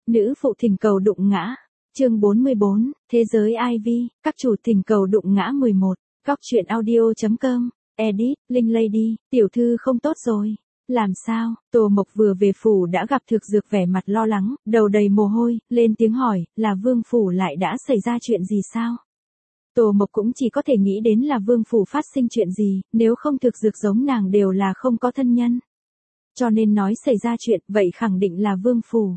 Nữ phụ thỉnh cầu đụng ngã. Chương 44, Thế giới Ivy, các chủ thỉnh cầu đụng ngã 11. Góc truyện audio.com. Edit, Linh Lady, tiểu thư không tốt rồi. Làm sao? Tô Mộc vừa về phủ đã gặp Thực Dược vẻ mặt lo lắng, đầu đầy mồ hôi, lên tiếng hỏi, là Vương phủ lại đã xảy ra chuyện gì sao? Tô Mộc cũng chỉ có thể nghĩ đến là Vương phủ phát sinh chuyện gì, nếu không Thực Dược giống nàng đều là không có thân nhân. Cho nên nói xảy ra chuyện, vậy khẳng định là Vương phủ.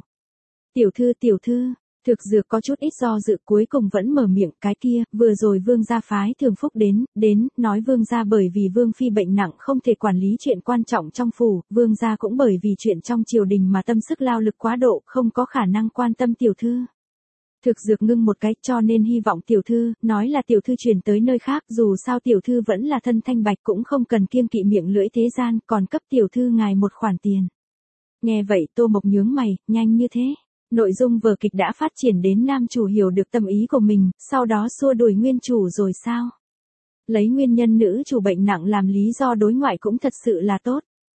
Tiểu thư, Thực Dược có chút ít do dự cuối cùng vẫn mở miệng, cái kia, vừa rồi Vương gia phái Thường Phúc đến, nói Vương gia bởi vì Vương phi bệnh nặng không thể quản lý chuyện quan trọng trong phủ, Vương gia cũng bởi vì chuyện trong triều đình mà tâm sức lao lực quá độ, không có khả năng quan tâm tiểu thư. Thực Dược ngưng một cái, cho nên hy vọng tiểu thư, nói là tiểu thư chuyển tới nơi khác, dù sao tiểu thư vẫn là thân thanh bạch cũng không cần kiêng kỵ miệng lưỡi thế gian, còn cấp tiểu thư ngài một khoản tiền. Nghe vậy Tô Mộc nhướng mày, nhanh như thế. Nội dung vở kịch đã phát triển đến nam chủ hiểu được tâm ý của mình, sau đó xua đuổi nguyên chủ rồi sao? Lấy nguyên nhân nữ chủ bệnh nặng làm lý do đối ngoại cũng thật sự là tốt.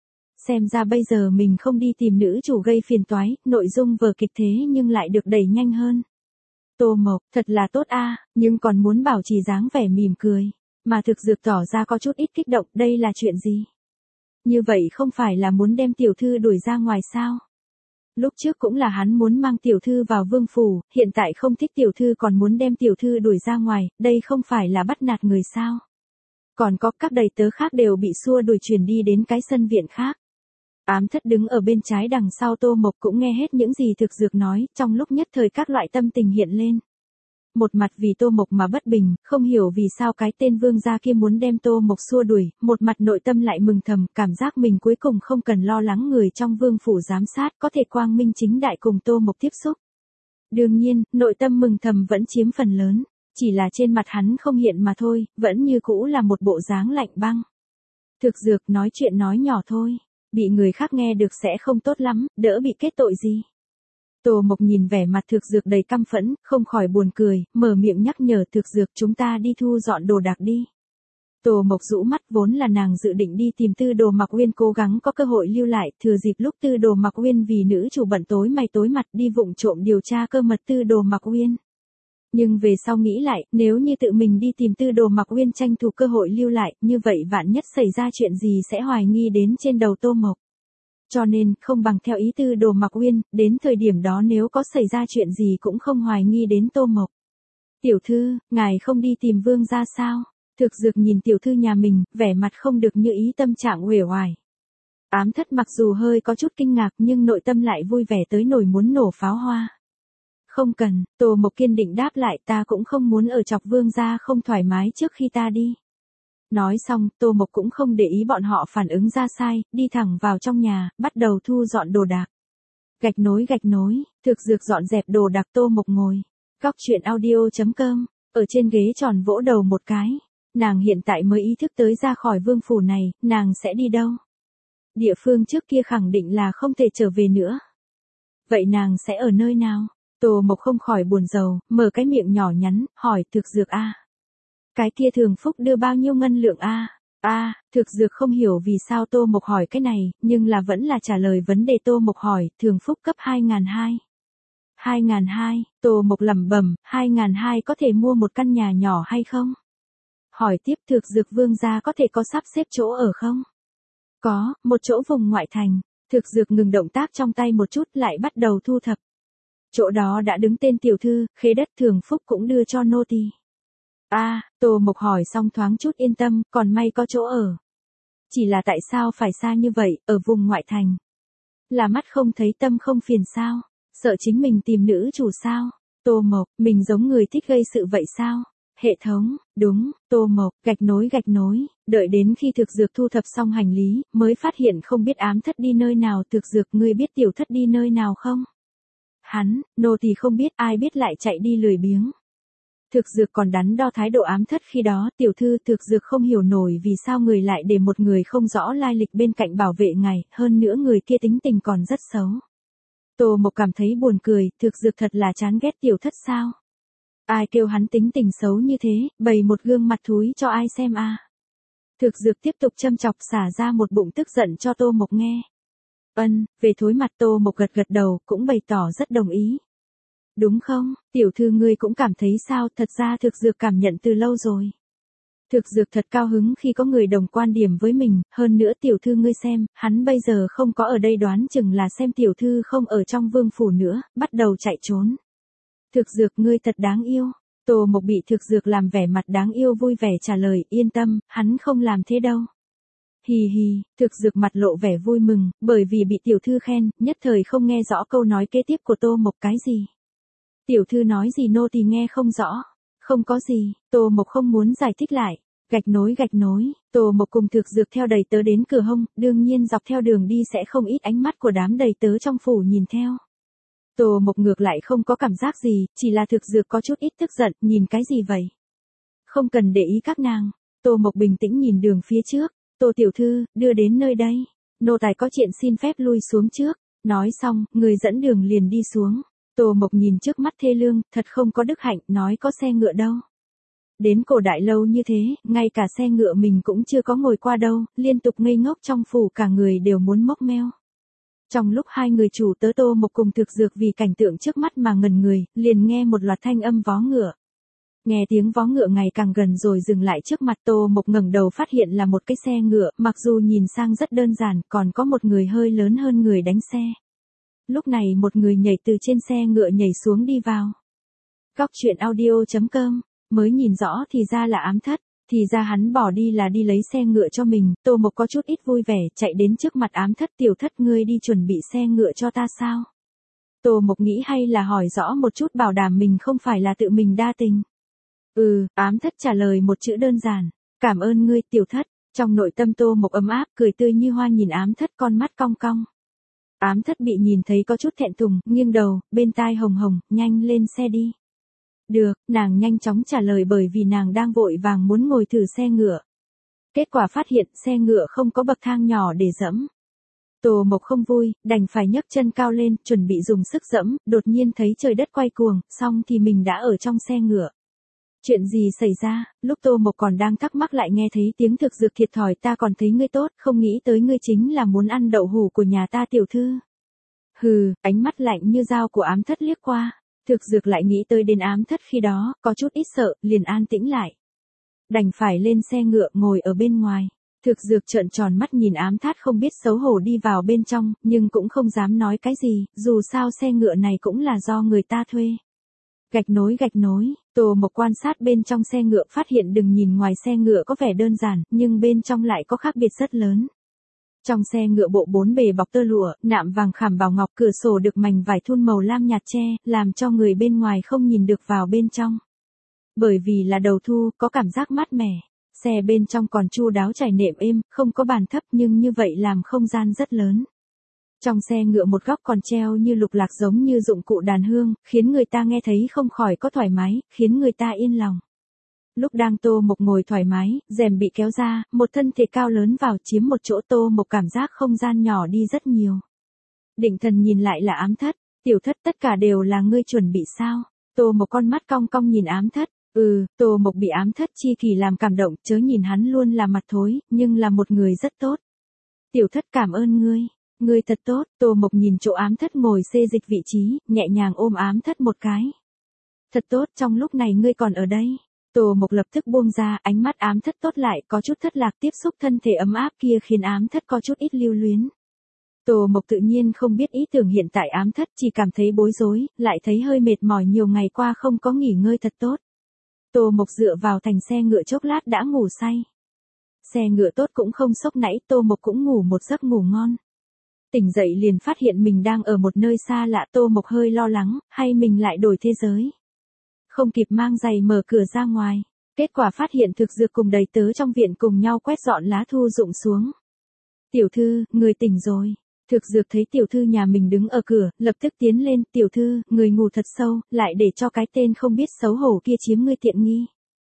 Xem ra bây giờ mình không đi tìm nữ chủ gây phiền toái, nội dung vở kịch thế nhưng lại được đẩy nhanh hơn. Tô Mộc, thật là tốt a, nhưng còn muốn bảo trì dáng vẻ mỉm cười. Mà Thực Dược tỏ ra có chút ít kích động, đây là chuyện gì? Như vậy không phải là muốn đem tiểu thư đuổi ra ngoài sao? Lúc trước cũng là hắn muốn mang tiểu thư vào vương phủ, hiện tại không thích tiểu thư còn muốn đem tiểu thư đuổi ra ngoài, đây không phải là bắt nạt người sao? Còn có các đầy tớ khác đều bị xua đuổi chuyển đi đến cái sân viện khác. Ám Thất đứng ở bên trái đằng sau Tô Mộc cũng nghe hết những gì Thực Dược nói, trong lúc nhất thời các loại tâm tình hiện lên. Một mặt vì Tô Mộc mà bất bình, không hiểu vì sao cái tên Vương gia kia muốn đem Tô Mộc xua đuổi, một mặt nội tâm lại mừng thầm, cảm giác mình cuối cùng không cần lo lắng người trong Vương phủ giám sát, có thể quang minh chính đại cùng Tô Mộc tiếp xúc. Đương nhiên, nội tâm mừng thầm vẫn chiếm phần lớn, chỉ là trên mặt hắn không hiện mà thôi, vẫn như cũ là một bộ dáng lạnh băng. Thực Dược nói chuyện nói nhỏ thôi, bị người khác nghe được sẽ không tốt lắm, đỡ bị kết tội gì. Tô Mộc nhìn vẻ mặt Thực Dược đầy căm phẫn, không khỏi buồn cười, mở miệng nhắc nhở Thực Dược chúng ta đi thu dọn đồ đạc đi. Tô Mộc rũ mắt vốn là nàng dự định đi tìm Tư Đồ Mặc Uyên cố gắng có cơ hội lưu lại, thừa dịp lúc Tư Đồ Mặc Uyên vì nữ chủ bận tối mày tối mặt đi vụng trộm điều tra cơ mật Tư Đồ Mặc Uyên. Nhưng về sau nghĩ lại, nếu như tự mình đi tìm Tư Đồ Mặc Uyên tranh thủ cơ hội lưu lại, như vậy vạn nhất xảy ra chuyện gì sẽ hoài nghi đến trên đầu Tô Mộc. Cho nên, không bằng theo ý Tư Đồ Mặc Uyên, đến thời điểm đó nếu có xảy ra chuyện gì cũng không hoài nghi đến Tô Mộc. Tiểu thư, ngài không đi tìm Vương gia sao? Thực Dược nhìn tiểu thư nhà mình, vẻ mặt không được như ý tâm trạng uể oải. Ám Thất mặc dù hơi có chút kinh ngạc nhưng nội tâm lại vui vẻ tới nổi muốn nổ pháo hoa. Không cần, Tô Mộc kiên định đáp lại, ta cũng không muốn ở chọc Vương gia không thoải mái trước khi ta đi. Nói xong, Tô Mộc cũng không để ý bọn họ phản ứng ra sai, đi thẳng vào trong nhà, bắt đầu thu dọn đồ đạc. Gạch nối, Thực Dược dọn dẹp đồ đạc Tô Mộc ngồi. Góc truyện audio.com, ở trên ghế tròn vỗ đầu một cái. Nàng hiện tại mới ý thức tới ra khỏi vương phủ này, nàng sẽ đi đâu? Địa phương trước kia khẳng định là không thể trở về nữa. Vậy nàng sẽ ở nơi nào? Tô Mộc không khỏi buồn rầu, mở cái miệng nhỏ nhắn, hỏi Thực Dược a. Cái kia Thường Phúc đưa bao nhiêu ngân lượng a? Thực Dược không hiểu vì sao Tô Mộc hỏi cái này, nhưng là vẫn là trả lời vấn đề Tô Mộc hỏi, Thường Phúc cấp 2.200. 2.200, Tô Mộc lẩm bẩm, 2.200 có thể mua một căn nhà nhỏ hay không? Hỏi tiếp Thực Dược Vương gia có thể có sắp xếp chỗ ở không? Có, một chỗ vùng ngoại thành. Thực Dược ngừng động tác trong tay một chút lại bắt đầu thu thập. Chỗ đó đã đứng tên tiểu thư, khế đất Thường Phúc cũng đưa cho nô tỳ. Tô Mộc hỏi xong thoáng chút yên tâm, còn may có chỗ ở. Chỉ là tại sao phải xa như vậy, ở vùng ngoại thành? Là mắt không thấy tâm không phiền sao? Sợ chính mình tìm nữ chủ sao? Tô Mộc, mình giống người thích gây sự vậy sao? Hệ thống, đúng, Tô Mộc, gạch nối, đợi đến khi Thực Dược thu thập xong hành lý, mới phát hiện không biết Ám Thất đi nơi nào. Thực Dược, ngươi biết Tiểu Thất đi nơi nào không? Hắn, nô tỳ không biết, ai biết lại chạy đi lười biếng. Thực Dược còn đắn đo thái độ Ám Thất khi đó, tiểu thư Thực Dược không hiểu nổi vì sao người lại để một người không rõ lai lịch bên cạnh bảo vệ ngài, hơn nữa người kia tính tình còn rất xấu. Tô Mộc cảm thấy buồn cười, Thực Dược thật là chán ghét Tiểu Thất sao? Ai kêu hắn tính tình xấu như thế, bày một gương mặt thúi cho ai xem a? Thực Dược tiếp tục châm chọc xả ra một bụng tức giận cho Tô Mộc nghe. Về thối mặt Tô Mộc gật gật đầu, cũng bày tỏ rất đồng ý. Đúng không, tiểu thư ngươi cũng cảm thấy sao, thật ra thực dược cảm nhận từ lâu rồi. Thực dược thật cao hứng khi có người đồng quan điểm với mình, hơn nữa tiểu thư ngươi xem, hắn bây giờ không có ở đây đoán chừng là xem tiểu thư không ở trong vương phủ nữa, bắt đầu chạy trốn. Thực dược ngươi thật đáng yêu. Tô Mộc bị thực dược làm vẻ mặt đáng yêu vui vẻ trả lời, yên tâm, hắn không làm thế đâu. Hì hì, thực dược mặt lộ vẻ vui mừng, bởi vì bị tiểu thư khen, nhất thời không nghe rõ câu nói kế tiếp của Tô Mộc cái gì. Tiểu thư nói gì nô tỳ nghe không rõ. Không có gì, Tô Mộc không muốn giải thích lại. Gạch nối, Tô Mộc cùng thực dược theo đầy tớ đến cửa hông, đương nhiên dọc theo đường đi sẽ không ít ánh mắt của đám đầy tớ trong phủ nhìn theo. Tô Mộc ngược lại không có cảm giác gì, chỉ là thực dược có chút ít tức giận, nhìn cái gì vậy? Không cần để ý các nàng. Tô Mộc bình tĩnh nhìn đường phía trước. Tô tiểu thư, đưa đến nơi đây. Nô tài có chuyện xin phép lui xuống trước. Nói xong, người dẫn đường liền đi xuống. Tô Mộc nhìn trước mắt thê lương, thật không có đức hạnh, nói có xe ngựa đâu. Đến cổ đại lâu như thế, ngay cả xe ngựa mình cũng chưa có ngồi qua đâu, liên tục ngây ngốc trong phủ cả người đều muốn mốc meo. Trong lúc hai người chủ tớ Tô Mộc cùng thực dược vì cảnh tượng trước mắt mà ngẩn người, liền nghe một loạt thanh âm vó ngựa. Nghe tiếng vó ngựa ngày càng gần rồi dừng lại trước mặt Tô Mộc ngẩng đầu phát hiện là một cái xe ngựa, mặc dù nhìn sang rất đơn giản, còn có một người hơi lớn hơn người đánh xe. Lúc này một người nhảy từ trên xe ngựa nhảy xuống đi vào. Góc truyện audio.com, mới nhìn rõ thì ra là Ám Thất, thì ra hắn bỏ đi là đi lấy xe ngựa cho mình, Tô Mộc có chút ít vui vẻ, chạy đến trước mặt Ám Thất, tiểu thất ngươi đi chuẩn bị xe ngựa cho ta sao? Tô Mộc nghĩ hay là hỏi rõ một chút bảo đảm mình không phải là tự mình đa tình. Ám Thất trả lời một chữ đơn giản, cảm ơn ngươi tiểu thất, trong nội tâm Tô Mộc ấm áp, cười tươi như hoa nhìn Ám Thất con mắt cong cong. Ám Thất bị nhìn thấy có chút thẹn thùng, nghiêng đầu, bên tai hồng hồng, nhanh lên xe đi. Được, nàng nhanh chóng trả lời bởi vì nàng đang vội vàng muốn ngồi thử xe ngựa. Kết quả phát hiện xe ngựa không có bậc thang nhỏ để dẫm. Tô Mộc không vui, đành phải nhấc chân cao lên, chuẩn bị dùng sức dẫm, đột nhiên thấy trời đất quay cuồng, xong thì mình đã ở trong xe ngựa. Chuyện gì xảy ra, lúc Tô Mộc còn đang thắc mắc lại nghe thấy tiếng thực dược thiệt thòi, ta còn thấy ngươi tốt, không nghĩ tới ngươi chính là muốn ăn đậu hủ của nhà ta tiểu thư. Hừ, ánh mắt lạnh như dao của Ám Thất liếc qua. Thực dược lại nghĩ tới đến Ám Thất khi đó, có chút ít sợ, liền an tĩnh lại. Đành phải lên xe ngựa ngồi ở bên ngoài. Thực dược trợn tròn mắt nhìn Ám Thất không biết xấu hổ đi vào bên trong, nhưng cũng không dám nói cái gì, dù sao xe ngựa này cũng là do người ta thuê. Gạch nối, Tô Mộc quan sát bên trong xe ngựa phát hiện đừng nhìn ngoài xe ngựa có vẻ đơn giản, nhưng bên trong lại có khác biệt rất lớn. Trong xe ngựa bộ 4 bề bọc tơ lụa, nạm vàng khảm bảo ngọc, cửa sổ được mảnh vải thun màu lam nhạt che, làm cho người bên ngoài không nhìn được vào bên trong. Bởi vì là đầu thu, có cảm giác mát mẻ. Xe bên trong còn chu đáo trải nệm êm, không có bàn thấp nhưng như vậy làm không gian rất lớn. Trong xe ngựa một góc còn treo như lục lạc giống như dụng cụ đàn hương, khiến người ta nghe thấy không khỏi có thoải mái, khiến người ta yên lòng. Lúc đang Tô Mộc ngồi thoải mái, rèm bị kéo ra, một thân thể cao lớn vào chiếm một chỗ, Tô Mộc cảm giác không gian nhỏ đi rất nhiều. Định thần nhìn lại là Ám Thất, tiểu thất tất cả đều là ngươi chuẩn bị sao? Tô Mộc con mắt cong cong nhìn Ám Thất, Tô Mộc bị Ám Thất chi kỳ làm cảm động, chớ nhìn hắn luôn là mặt thối, nhưng là một người rất tốt. Tiểu thất cảm ơn ngươi thật tốt, Tô Mộc nhìn chỗ Ám Thất ngồi xê dịch vị trí, nhẹ nhàng ôm Ám Thất một cái. Thật tốt, trong lúc này ngươi còn ở đây. Tô Mộc lập tức buông ra, ánh mắt Ám Thất tốt lại, có chút thất lạc, tiếp xúc thân thể ấm áp kia khiến Ám Thất có chút ít lưu luyến. Tô Mộc tự nhiên không biết ý tưởng hiện tại Ám Thất, chỉ cảm thấy bối rối, lại thấy hơi mệt mỏi, nhiều ngày qua không có nghỉ ngơi thật tốt. Tô Mộc dựa vào thành xe ngựa chốc lát đã ngủ say. Xe ngựa tốt cũng không sốc nãy, Tô Mộc cũng ngủ một giấc ngủ ngon. Tỉnh dậy liền phát hiện mình đang ở một nơi xa lạ, Tô Mộc hơi lo lắng, hay mình lại đổi thế giới. Không kịp mang giày mở cửa ra ngoài, kết quả phát hiện thực dược cùng đầy tớ trong viện cùng nhau quét dọn lá thu rụng xuống. Tiểu thư, người tỉnh rồi. Thực dược thấy tiểu thư nhà mình đứng ở cửa, lập tức tiến lên, tiểu thư, người ngủ thật sâu, lại để cho cái tên không biết xấu hổ kia chiếm ngươi tiện nghi.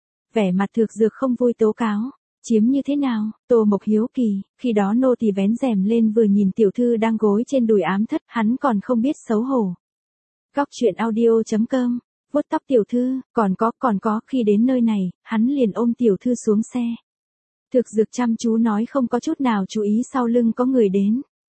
Vẻ mặt thực dược không vui tố cáo. Chiếm như thế nào? Tô Mộc hiếu kỳ, khi đó nô tỳ vén rèm lên vừa nhìn tiểu thư đang gối trên đùi Ám Thất, hắn còn không biết xấu hổ. Góc truyện audio.com, vuốt tóc tiểu thư, còn có, khi đến nơi này, hắn liền ôm tiểu thư xuống xe. Thực dược chăm chú nói không có chút nào chú ý sau lưng có người đến.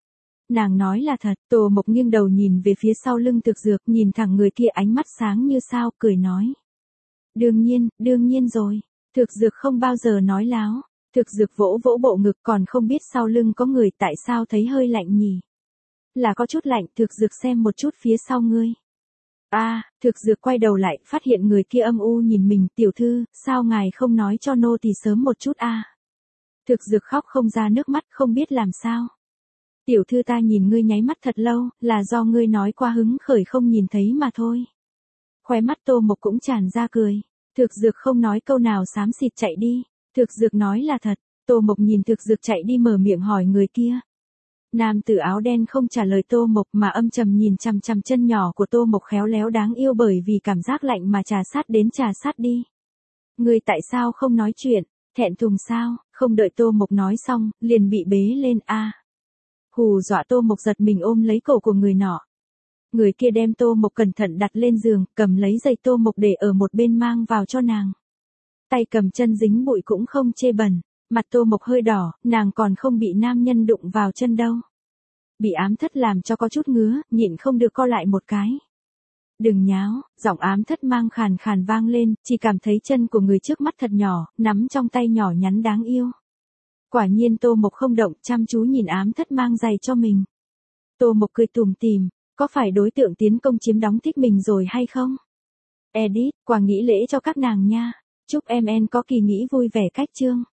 Nàng nói là thật. Tô Mộc nghiêng đầu nhìn về phía sau lưng Thực Dược, nhìn thẳng người kia ánh mắt sáng như sao, cười nói. Đương nhiên rồi. Thực Dược không bao giờ nói láo. Thực Dược vỗ vỗ bộ ngực, còn không biết sau lưng có người, tại sao thấy hơi lạnh nhỉ? Là có chút lạnh. Thực Dược xem một chút phía sau ngươi. Thực Dược quay đầu lại, phát hiện người kia âm u nhìn mình. Tiểu thư, sao ngài không nói cho nô tỳ sớm một chút a? Thực Dược khóc không ra nước mắt, không biết làm sao. Tiểu thư, ta nhìn ngươi nháy mắt thật lâu, là do ngươi nói qua hứng khởi không nhìn thấy mà thôi. Khóe mắt Tô Mộc cũng tràn ra cười. Thực Dược không nói câu nào xám xịt chạy đi. Thực Dược nói là thật. Tô Mộc nhìn Thực Dược chạy đi mở miệng hỏi người kia. Nam tử áo đen không trả lời Tô Mộc mà âm trầm nhìn chằm chằm chân nhỏ của Tô Mộc khéo léo đáng yêu, bởi vì cảm giác lạnh mà trà sát đi. Ngươi tại sao không nói chuyện, thẹn thùng sao? Không đợi Tô Mộc nói xong, liền bị bế lên hù dọa Tô Mộc giật mình ôm lấy cổ của người nọ. Người kia đem Tô Mộc cẩn thận đặt lên giường, cầm lấy giày Tô Mộc để ở một bên mang vào cho nàng. Tay cầm chân dính bụi cũng không chê bẩn. Mặt Tô Mộc hơi đỏ, nàng còn không bị nam nhân đụng vào chân đâu. Bị ám thất làm cho có chút ngứa, nhịn không được co lại một cái. Đừng nháo, giọng ám thất mang khàn khàn vang lên, chỉ cảm thấy chân của người trước mắt thật nhỏ, nắm trong tay nhỏ nhắn đáng yêu. Quả nhiên Tô Mộc không động, chăm chú nhìn ám thất mang giày cho mình. Tô Mộc cười tủm tỉm, có phải đối tượng tiến công chiếm đóng thích mình rồi hay không? Edit, quà nghỉ lễ cho các nàng nha. Chúc em có kỳ nghỉ vui vẻ cách chương.